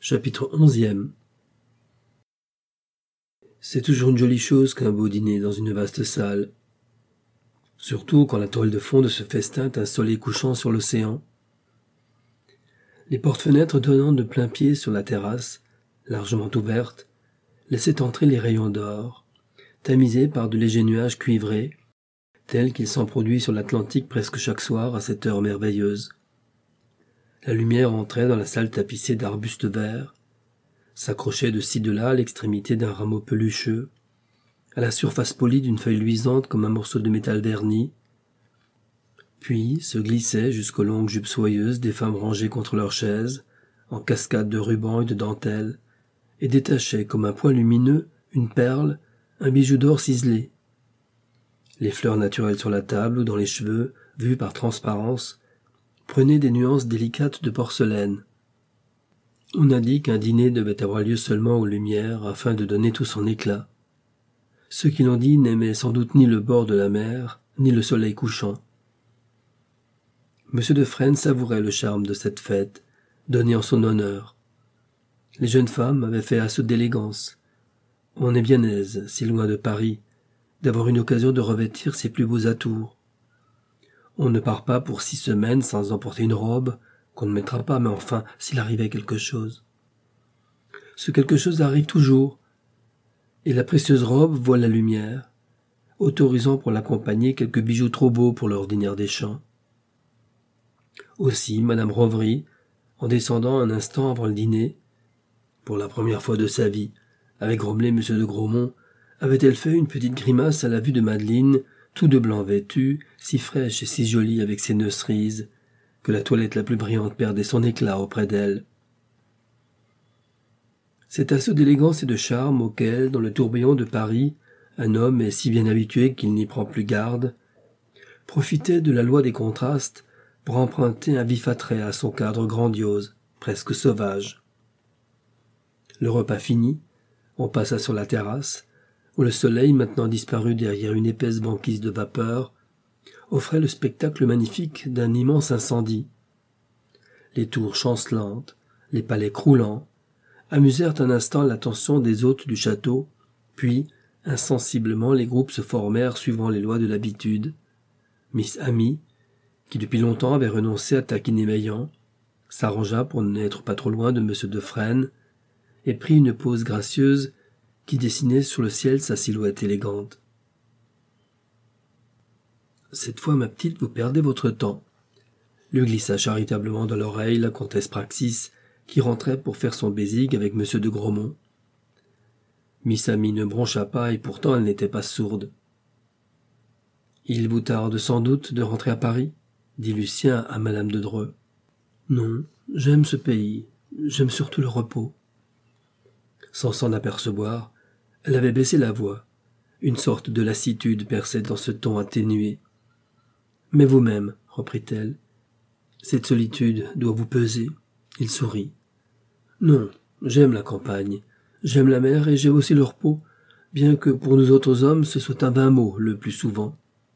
Chapitre 11e. C'est toujours une jolie chose qu'un beau dîner dans une vaste salle. Surtout quand la toile de fond de ce festin est un soleil couchant sur l'océan. Les portes-fenêtres donnant de plein pied sur la terrasse, largement ouverte, laissaient entrer les rayons d'or, tamisés par de légers nuages cuivrés, tels qu'il s'en produit sur l'Atlantique presque chaque soir à cette heure merveilleuse. La lumière entrait dans la salle tapissée d'arbustes verts, s'accrochait de ci de là à l'extrémité d'un rameau pelucheux, à la surface polie d'une feuille luisante comme un morceau de métal verni, puis se glissait jusqu'aux longues jupes soyeuses des femmes rangées contre leurs chaises, en cascade de rubans et de dentelles, et détachait comme un point lumineux une perle, un bijou d'or ciselé. Les fleurs naturelles sur la table ou dans les cheveux, vues par transparence, prenaient des nuances délicates de porcelaine. On a dit qu'un dîner devait avoir lieu seulement aux lumières afin de donner tout son éclat. Ceux qui l'ont dit n'aimaient sans doute ni le bord de la mer, ni le soleil couchant. M. de Fresnes savourait le charme de cette fête, donnée en son honneur. Les jeunes femmes avaient fait assaut d'élégance. On est bien aise, si loin de Paris, d'avoir une occasion de revêtir ses plus beaux atours. On ne part pas pour 6 semaines sans emporter une robe, qu'on ne mettra pas, mais enfin, s'il arrivait quelque chose. Ce quelque chose arrive toujours, et la précieuse robe voit la lumière, autorisant pour l'accompagner quelques bijoux trop beaux pour l'ordinaire des champs. Aussi, Madame Bovary, en descendant un instant avant le dîner, pour la première fois de sa vie, avec grommelé M. de Grosmont, avait-elle fait une petite grimace à la vue de Madeleine, tout de blanc vêtue, si fraîche et si jolie avec ses nœuds cerises, que la toilette la plus brillante perdait son éclat auprès d'elle. Cet assaut d'élégance et de charme auquel, dans le tourbillon de Paris, un homme est si bien habitué qu'il n'y prend plus garde, profitait de la loi des contrastes pour emprunter un vif attrait à son cadre grandiose, presque sauvage. Le repas fini, on passa sur la terrasse, où le soleil, maintenant disparu derrière une épaisse banquise de vapeur, offrait le spectacle magnifique d'un immense incendie. Les tours chancelantes, les palais croulants, amusèrent un instant l'attention des hôtes du château, puis, insensiblement, les groupes se formèrent suivant les lois de l'habitude. Miss Amy, qui depuis longtemps avait renoncé à taquiner Meillant, s'arrangea pour n'être pas trop loin de M. de Fresnes, et prit une pose gracieuse qui dessinait sur le ciel sa silhouette élégante. « Cette fois, ma petite, vous perdez votre temps », lui glissa charitablement dans l'oreille la comtesse Praxis, qui rentrait pour faire son bésigue avec M. de Grosmont. Miss Amy ne broncha pas, et pourtant elle n'était pas sourde. « Il vous tarde sans doute de rentrer à Paris ?» dit Lucien à madame de Dreux. « Non, j'aime ce pays, j'aime surtout le repos. » Sans s'en apercevoir, elle avait baissé la voix. Une sorte de lassitude perçait dans ce ton atténué. « Mais vous-même, reprit-elle, cette solitude doit vous peser. » Il sourit. « Non, j'aime la campagne, j'aime la mer et j'aime aussi le repos, bien que pour nous autres hommes ce soit un vain mot le plus souvent. »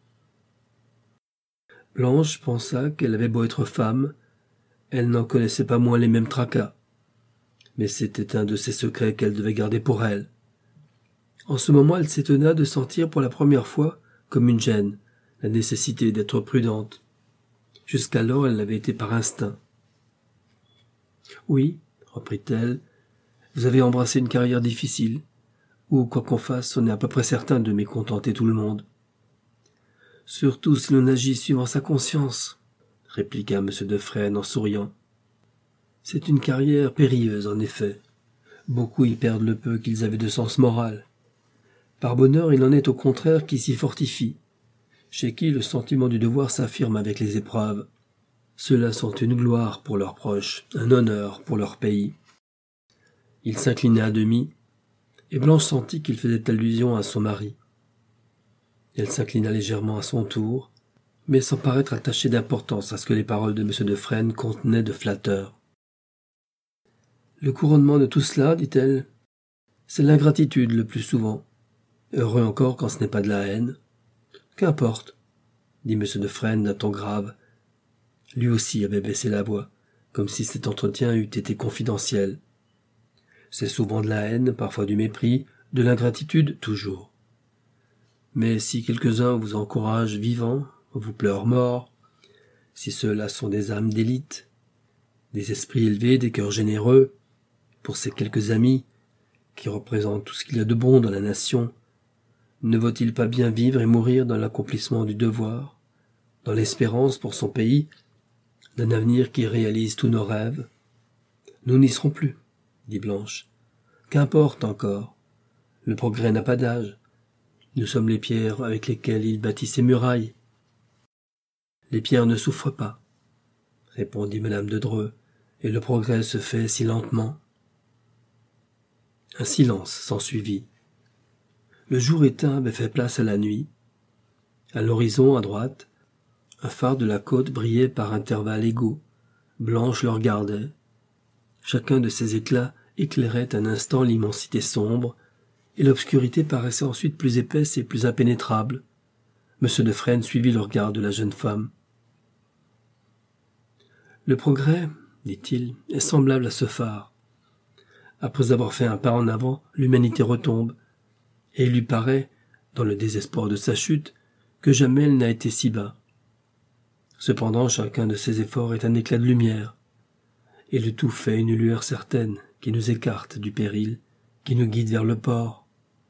Blanche pensa qu'elle avait beau être femme, elle n'en connaissait pas moins les mêmes tracas. Mais c'était un de ses secrets qu'elle devait garder pour elle. En ce moment, elle s'étonna de sentir pour la première fois, comme une gêne, la nécessité d'être prudente. Jusqu'alors, elle l'avait été par instinct. « Oui, reprit-elle, vous avez embrassé une carrière difficile, où, quoi qu'on fasse, on est à peu près certain de mécontenter tout le monde. » « Surtout si l'on agit suivant sa conscience, » répliqua M. de Fresnes en souriant. « C'est une carrière périlleuse, en effet. Beaucoup y perdent le peu qu'ils avaient de sens moral. Par bonheur, il en est au contraire qui s'y fortifient, chez qui le sentiment du devoir s'affirme avec les épreuves. Ceux-là sont une gloire pour leurs proches, un honneur pour leur pays. » Il s'inclina à demi, et Blanche sentit qu'il faisait allusion à son mari. Elle s'inclina légèrement à son tour, mais sans paraître attachée d'importance à ce que les paroles de M. de Fresnes contenaient de flatteur. « Le couronnement de tout cela, dit-elle, c'est l'ingratitude le plus souvent. Heureux encore quand ce n'est pas de la haine. »« Qu'importe, » dit M. de Fresnes d'un ton grave. Lui aussi avait baissé la voix, comme si cet entretien eût été confidentiel. C'est souvent de la haine, parfois du mépris, de l'ingratitude toujours. Mais si quelques-uns vous encouragent vivants, vous pleurent morts, si ceux-là sont des âmes d'élite, des esprits élevés, des cœurs généreux, pour ces quelques amis qui représentent tout ce qu'il y a de bon dans la nation, ne vaut-il pas bien vivre et mourir dans l'accomplissement du devoir, dans l'espérance pour son pays, d'un avenir qui réalise tous nos rêves? Nous n'y serons plus, dit Blanche. Qu'importe encore, le progrès n'a pas d'âge. Nous sommes les pierres avec lesquelles il bâtit ses murailles. Les pierres ne souffrent pas, répondit madame de Dreux, et le progrès se fait si lentement. Un silence s'ensuivit. Le jour éteint avait fait place à la nuit. À l'horizon, à droite, un phare de la côte brillait par intervalles égaux. Blanche le regardait. Chacun de ces éclats éclairait un instant l'immensité sombre, et l'obscurité paraissait ensuite plus épaisse et plus impénétrable. M. de Fresnes suivit le regard de la jeune femme. « Le progrès, dit-il, est semblable à ce phare. Après avoir fait un pas en avant, l'humanité retombe, et il lui paraît, dans le désespoir de sa chute, que jamais elle n'a été si bas. Cependant, chacun de ses efforts est un éclat de lumière, et le tout fait une lueur certaine qui nous écarte du péril, qui nous guide vers le port. »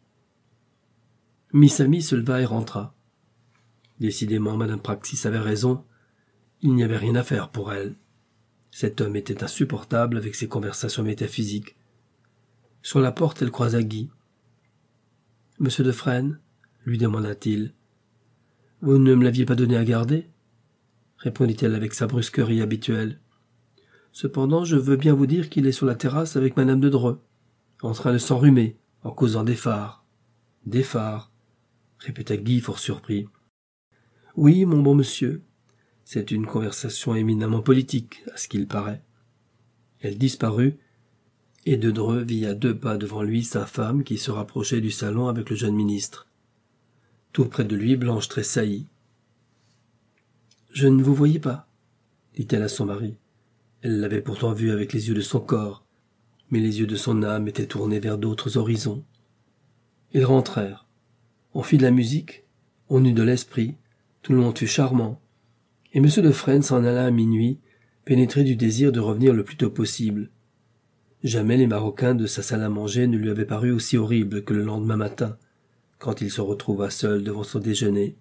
Miss Amy se leva et rentra. Décidément, madame Praxis avait raison, il n'y avait rien à faire pour elle. Cet homme était insupportable avec ses conversations métaphysiques. Sur la porte, elle croisa Guy. « Monsieur de Fresnes, lui demanda-t-il, vous ne me l'aviez pas donné à garder ?» répondit-elle avec sa brusquerie habituelle. « Cependant, je veux bien vous dire qu'il est sur la terrasse avec madame de Dreux, en train de s'enrhumer, en causant des phares. »« Des phares » répéta Guy fort surpris. « Oui, mon bon monsieur, c'est une conversation éminemment politique, à ce qu'il paraît. » Elle disparut, et de Dreux vit à 2 pas devant lui sa femme qui se rapprochait du salon avec le jeune ministre. Tout près de lui, Blanche tressaillit. « Je ne vous voyais pas, » dit-elle à son mari. Elle l'avait pourtant vu avec les yeux de son corps, mais les yeux de son âme étaient tournés vers d'autres horizons. Ils rentrèrent. On fit de la musique, on eut de l'esprit, tout le monde fut charmant, et M. de Fresnes s'en alla à minuit, pénétré du désir de revenir le plus tôt possible. Jamais les Marocains de sa salle à manger ne lui avaient paru aussi horribles que le lendemain matin, quand il se retrouva seul devant son déjeuner.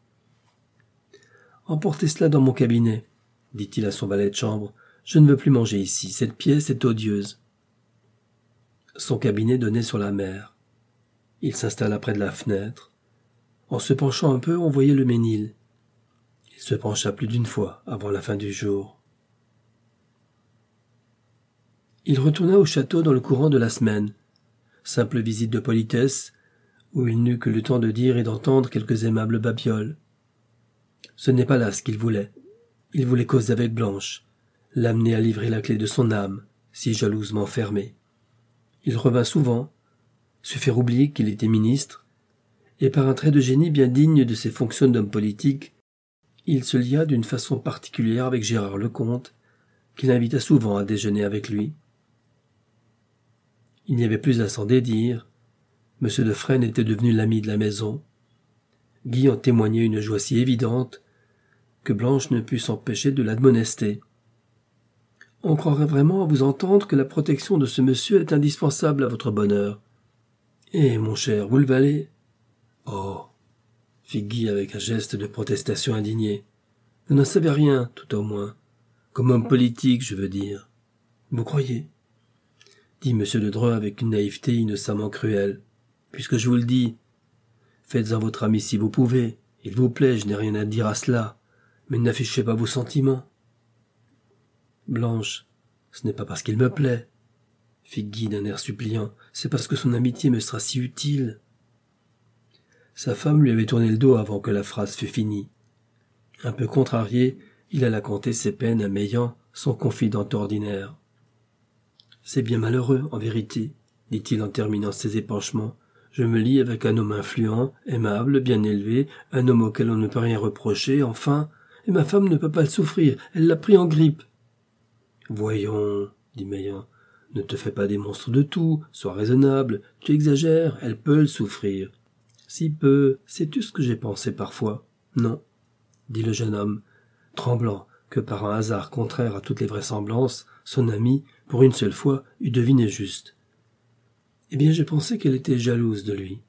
« Emportez cela dans mon cabinet, » dit-il à son valet de chambre. « Je ne veux plus manger ici, cette pièce est odieuse. » Son cabinet donnait sur la mer. Il s'installa près de la fenêtre. En se penchant un peu, on voyait le Ménil. Il se pencha plus d'une fois avant la fin du jour. Il retourna au château dans le courant de la semaine. Simple visite de politesse, où il n'eut que le temps de dire et d'entendre quelques aimables babioles. Ce n'est pas là ce qu'il voulait. Il voulait causer avec Blanche, l'amener à livrer la clé de son âme, si jalousement fermée. Il revint souvent, se faire oublier qu'il était ministre, et par un trait de génie bien digne de ses fonctions d'homme politique, il se lia d'une façon particulière avec Gérard Lecomte, qu'il invita souvent à déjeuner avec lui. Il n'y avait plus à s'en dédire. M. de Fresnes était devenu l'ami de la maison. Guy en témoignait une joie si évidente que Blanche ne put s'empêcher de l'admonester. « On croirait vraiment à vous entendre que la protection de ce monsieur est indispensable à votre bonheur. Eh, mon cher, vous le valez ?»« Oh !» fit Guy avec un geste de protestation indignée. « Vous n'en savez rien, tout au moins. Comme homme politique, je veux dire. »« Vous croyez ?» dit M. de Dreux avec une naïveté innocemment cruelle. « Puisque je vous le dis, faites-en votre ami si vous pouvez. Il vous plaît, je n'ai rien à dire à cela. Mais n'affichez pas vos sentiments. »« Blanche, ce n'est pas parce qu'il me plaît, » fit Guy d'un air suppliant. « C'est parce que son amitié me sera si utile. » Sa femme lui avait tourné le dos avant que la phrase fût finie. Un peu contrarié, il alla conter ses peines à Meillan, son confident ordinaire. « C'est bien malheureux, en vérité, » dit-il en terminant ses épanchements. « Je me lie avec un homme influent, aimable, bien élevé, un homme auquel on ne peut rien reprocher, enfin, et ma femme ne peut pas le souffrir, elle l'a pris en grippe. »« Voyons, dit Meillan, Ne te fais pas des monstres de tout, sois raisonnable, tu exagères, elle peut le souffrir. Si peu, sais-tu ce que j'ai pensé parfois? Non, dit le jeune homme, tremblant que par un hasard contraire à toutes les vraisemblances, son ami, pour une seule fois, eût deviné juste. Eh bien, j'ai pensé qu'elle était jalouse de lui.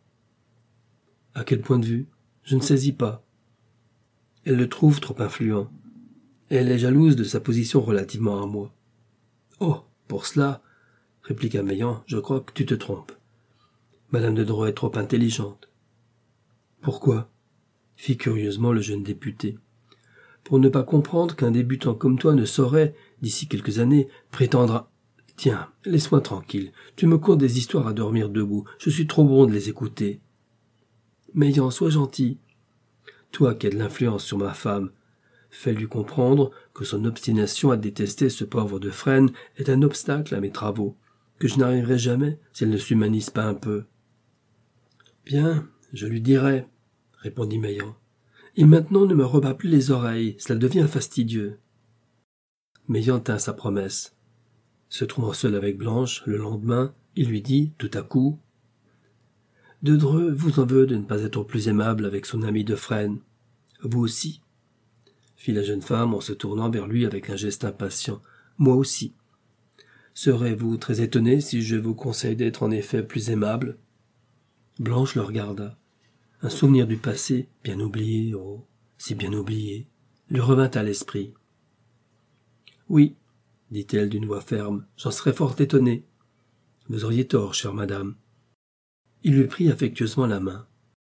À quel point de vue? Je ne saisis pas. Elle le trouve trop influent. Elle est jalouse de sa position relativement à moi. Oh, pour cela, répliqua Meillant, je crois que tu te trompes. Madame de Dreux est trop intelligente. Pourquoi? Fit curieusement le jeune député. Pour ne pas comprendre qu'un débutant comme toi ne saurait, d'ici quelques années, prétendre à... Tiens, laisse-moi tranquille, tu me contes des histoires à dormir debout, je suis trop bon de les écouter. Meillant, sois gentil. Toi qui as de l'influence sur ma femme, fais-lui comprendre que son obstination à détester ce pauvre de Fresnes est un obstacle à mes travaux, que je n'arriverai jamais si elle ne s'humanise pas un peu. Bien, je lui dirai, répondit Meillant. Et maintenant ne me rebats plus les oreilles, cela devient fastidieux. Meillant tint sa promesse. Se trouvant seul avec Blanche, le lendemain, il lui dit, tout à coup, « De Dreux vous en veut de ne pas être plus aimable avec son ami de Fresnes. Vous aussi ?» fit la jeune femme en se tournant vers lui avec un geste impatient. « Moi aussi. Serez-vous très étonné si je vous conseille d'être en effet plus aimable ?» Blanche le regarda. Un souvenir du passé, bien oublié, oh, si bien oublié, lui revint à l'esprit. « Oui, dit-elle d'une voix ferme, j'en serais fort étonné. Vous auriez tort, chère madame. » Il lui prit affectueusement la main.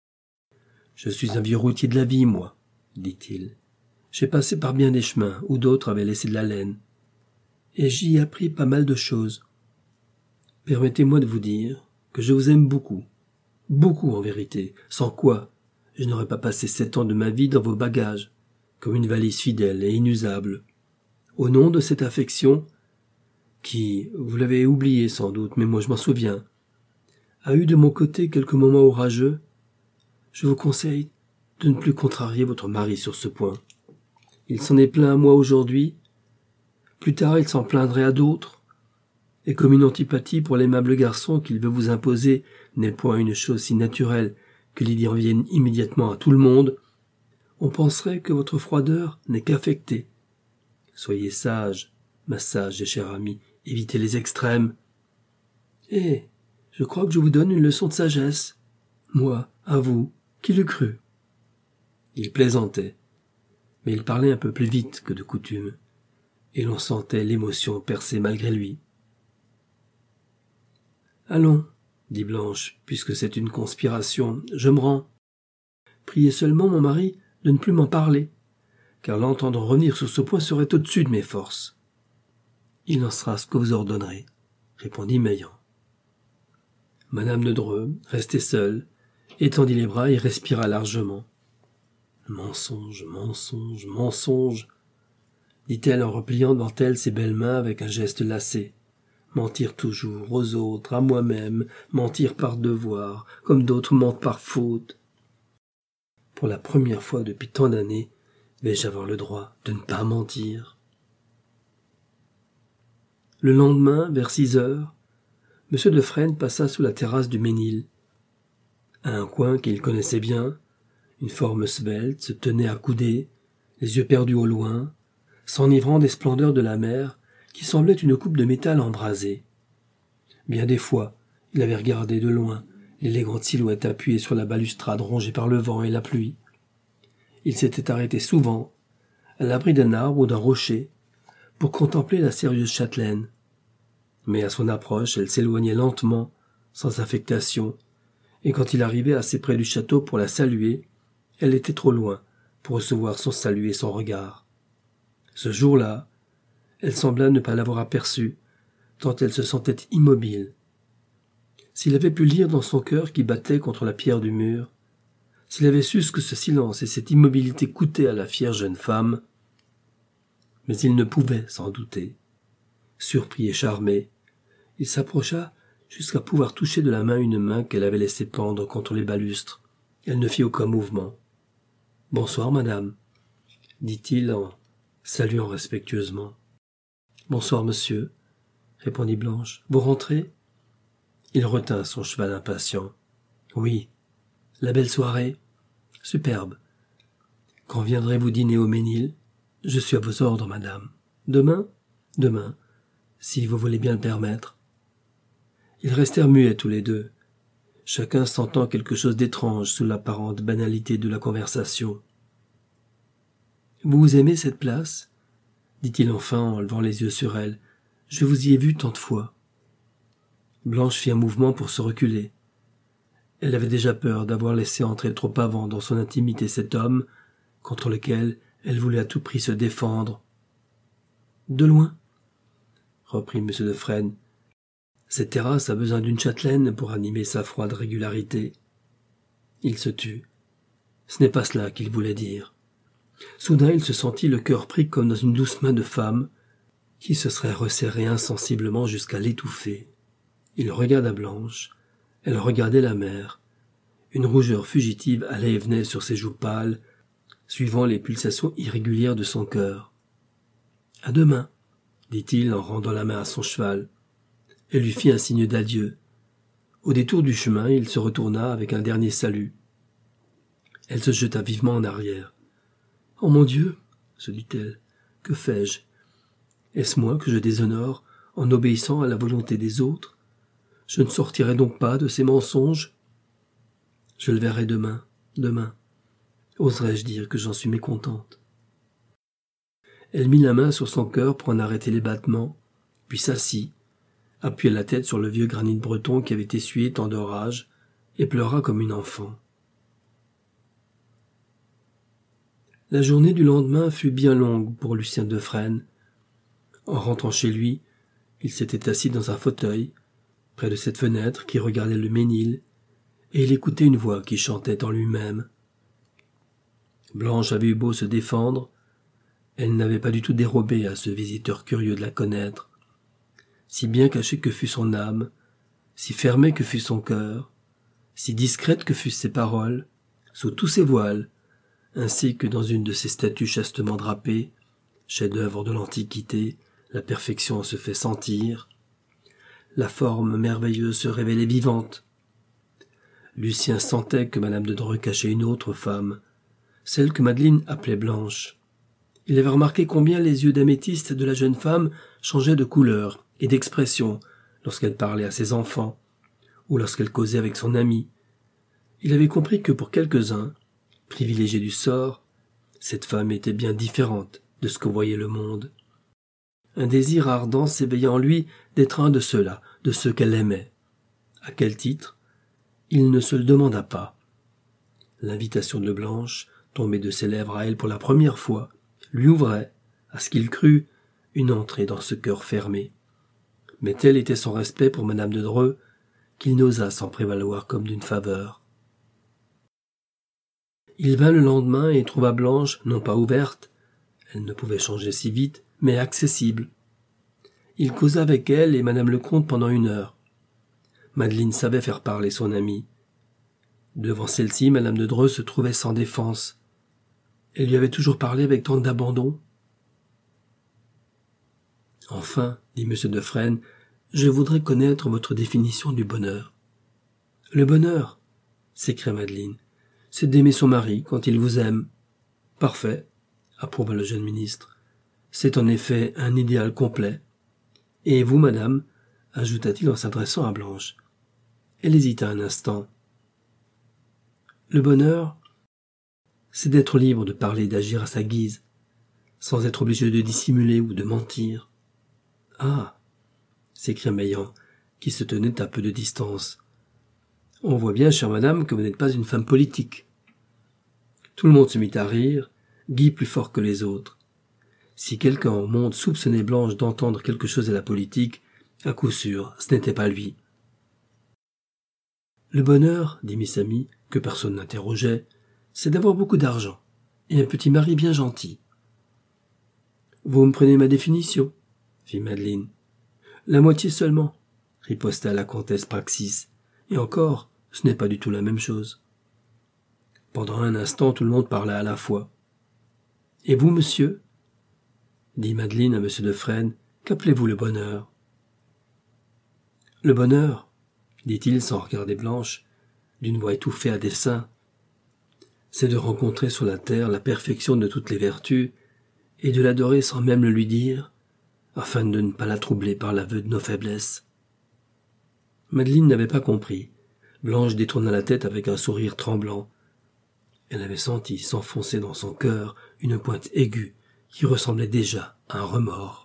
« Je suis un vieux routier de la vie, moi, dit-il. J'ai passé par bien des chemins où d'autres avaient laissé de la laine. Et j'y ai appris pas mal de choses. Permettez-moi de vous dire que je vous aime beaucoup. Beaucoup en vérité, sans quoi je n'aurais pas passé 7 ans de ma vie dans vos bagages, comme une valise fidèle et inusable. Au nom de cette affection, qui, vous l'avez oublié sans doute, mais moi je m'en souviens, a eu de mon côté quelques moments orageux, je vous conseille de ne plus contrarier votre mari sur ce point. Il s'en est plaint à moi aujourd'hui, plus tard il s'en plaindrait à d'autres, et comme une antipathie pour l'aimable garçon qu'il veut vous imposer n'est point une chose si naturelle que l'idée en vienne immédiatement à tout le monde, on penserait que votre froideur n'est qu'affectée. Soyez sage, ma sage et chère amie, évitez les extrêmes. Eh, je crois que je vous donne une leçon de sagesse. Moi, à vous, qui l'eût cru? Il plaisantait, mais il parlait un peu plus vite que de coutume, et l'on sentait l'émotion percer malgré lui. « Allons, dit Blanche, puisque c'est une conspiration, je me rends. Priez seulement mon mari de ne plus m'en parler, car l'entendre revenir sur ce point serait au-dessus de mes forces. »« Il en sera ce que vous ordonnerez, » répondit Meillant. Madame de Dreux, restée seule, étendit les bras et respira largement. « Mensonge, mensonge, mensonge !» dit-elle en repliant devant elle ses belles mains avec un geste lassé. Mentir toujours, aux autres, à moi-même, mentir par devoir, comme d'autres mentent par faute. Pour la première fois depuis tant d'années, vais-je avoir le droit de ne pas mentir? Le lendemain, vers 6 heures, M. de Fresnes passa sous la terrasse du Ménil. À un coin qu'il connaissait bien, une forme svelte se tenait accoudée, les yeux perdus au loin, s'enivrant des splendeurs de la mer, qui semblait une coupe de métal embrasée. Bien des fois, il avait regardé de loin l'élégante silhouette appuyée sur la balustrade rongée par le vent et la pluie. Il s'était arrêté souvent, à l'abri d'un arbre ou d'un rocher, pour contempler la sérieuse châtelaine. Mais à son approche, elle s'éloignait lentement, sans affectation, et quand il arrivait assez près du château pour la saluer, elle était trop loin pour recevoir son salut et son regard. Ce jour-là, elle sembla ne pas l'avoir aperçu, tant elle se sentait immobile. S'il avait pu lire dans son cœur qui battait contre la pierre du mur, s'il avait su ce que ce silence et cette immobilité coûtaient à la fière jeune femme, mais il ne pouvait s'en douter. Surpris et charmé, il s'approcha jusqu'à pouvoir toucher de la main une main qu'elle avait laissé pendre contre les balustres. Elle ne fit aucun mouvement. « Bonsoir, madame, » dit-il en saluant respectueusement. « Bonsoir, monsieur, » répondit Blanche. Vous rentrez? Il retint son cheval impatient. Oui. La belle soirée? Superbe. Quand viendrez-vous dîner au Ménil? Je suis à vos ordres, madame. Demain? Demain, si vous voulez bien le permettre. Ils restèrent muets tous les deux, chacun sentant quelque chose d'étrange sous l'apparente banalité de la conversation. « Vous aimez cette place ?» dit-il enfin en levant les yeux sur elle. « Je vous y ai vu tant de fois. » Blanche fit un mouvement pour se reculer. Elle avait déjà peur d'avoir laissé entrer trop avant dans son intimité cet homme contre lequel elle voulait à tout prix se défendre. « De loin ?» reprit M. de Fresnes. Cette terrasse a besoin d'une châtelaine pour animer sa froide régularité. Il se tut. Ce n'est pas cela qu'il voulait dire. Soudain il se sentit le cœur pris comme dans une douce main de femme qui se serait resserrée insensiblement jusqu'à l'étouffer. Il regarda Blanche, elle regardait la mer. Une rougeur fugitive allait et venait sur ses joues pâles, suivant les pulsations irrégulières de son cœur. « À demain !» dit-il en rendant la main à son cheval. Elle lui fit un signe d'adieu. Au détour du chemin, il se retourna avec un dernier salut. Elle se jeta vivement en arrière. « Oh mon Dieu !» se dit-elle. « Que fais-je? Est-ce moi que je déshonore en obéissant à la volonté des autres? Je ne sortirai donc pas de ces mensonges? Je le verrai demain, demain. Oserais-je dire que j'en suis mécontente ?» Elle mit la main sur son cœur pour en arrêter les battements, puis s'assit, appuya la tête sur le vieux granit breton qui avait essuyé tant d'orages, et pleura comme une enfant. La journée du lendemain fut bien longue pour Lucien de Fresnes. En rentrant chez lui, il s'était assis dans un fauteuil, près de cette fenêtre qui regardait le Ménil, et il écoutait une voix qui chantait en lui-même. Blanche avait eu beau se défendre, elle n'avait pas du tout dérobé à ce visiteur curieux de la connaître. Si bien cachée que fût son âme, si fermée que fût son cœur, si discrètes que fussent ses paroles, sous tous ses voiles, ainsi que dans une de ces statues chastement drapées, chef-d'œuvre de l'Antiquité, la perfection se fait sentir, la forme merveilleuse se révélait vivante. Lucien sentait que madame de Dreux cachait une autre femme, celle que Madeleine appelait Blanche. Il avait remarqué combien les yeux d'améthyste de la jeune femme changeaient de couleur et d'expression lorsqu'elle parlait à ses enfants ou lorsqu'elle causait avec son ami. Il avait compris que pour quelques-uns, privilégiés du sort, cette femme était bien différente de ce que voyait le monde. Un désir ardent s'éveilla en lui d'être un de ceux-là, de ceux qu'elle aimait. À quel titre? Il ne se le demanda pas. L'invitation de Blanche, tombée de ses lèvres à elle pour la première fois, lui ouvrait, à ce qu'il crut, une entrée dans ce cœur fermé. Mais tel était son respect pour madame de Dreux qu'il n'osa s'en prévaloir comme d'une faveur. Il vint le lendemain et trouva Blanche non pas ouverte, elle ne pouvait changer si vite, mais accessible. Il causa avec elle et madame le comte pendant 1 heure. Madeleine savait faire parler son amie. Devant celle-ci, madame de Dreux se trouvait sans défense. Elle lui avait toujours parlé avec tant d'abandon. « Enfin, dit M. de Fresnes, je voudrais connaître votre définition du bonheur. »« Le bonheur, s'écria Madeleine, c'est d'aimer son mari quand il vous aime. »« Parfait, approuva le jeune ministre. C'est en effet un idéal complet. Et vous, madame, ajouta-t-il en s'adressant à Blanche. Elle hésita un instant. Le bonheur, c'est d'être libre de parler et d'agir à sa guise, sans être obligé de dissimuler ou de mentir. « Ah !» s'écria Meillant, qui se tenait à peu de distance. « On voit bien, chère madame, que vous n'êtes pas une femme politique. » Tout le monde se mit à rire, Guy plus fort que les autres. Si quelqu'un au monde soupçonnait Blanche d'entendre quelque chose à la politique, à coup sûr, ce n'était pas lui. « Le bonheur, dit Miss Amy, que personne n'interrogeait, c'est d'avoir beaucoup d'argent, et un petit mari bien gentil. »« Vous me prenez ma définition ?» fit Madeleine. « La moitié seulement, » riposta la comtesse Praxis, « et encore, ce n'est pas du tout la même chose. » Pendant un instant, tout le monde parla à la fois. « Et vous, monsieur ?» dit Madeleine à M. de Fresnes, « qu'appelez-vous le bonheur ?» Le bonheur, dit-il sans regarder Blanche, d'une voix étouffée à dessein, c'est de rencontrer sur la terre la perfection de toutes les vertus et de l'adorer sans même le lui dire, afin de ne pas la troubler par l'aveu de nos faiblesses. Madeleine n'avait pas compris. Blanche détourna la tête avec un sourire tremblant. Elle avait senti s'enfoncer dans son cœur une pointe aiguë qui ressemblait déjà à un remords.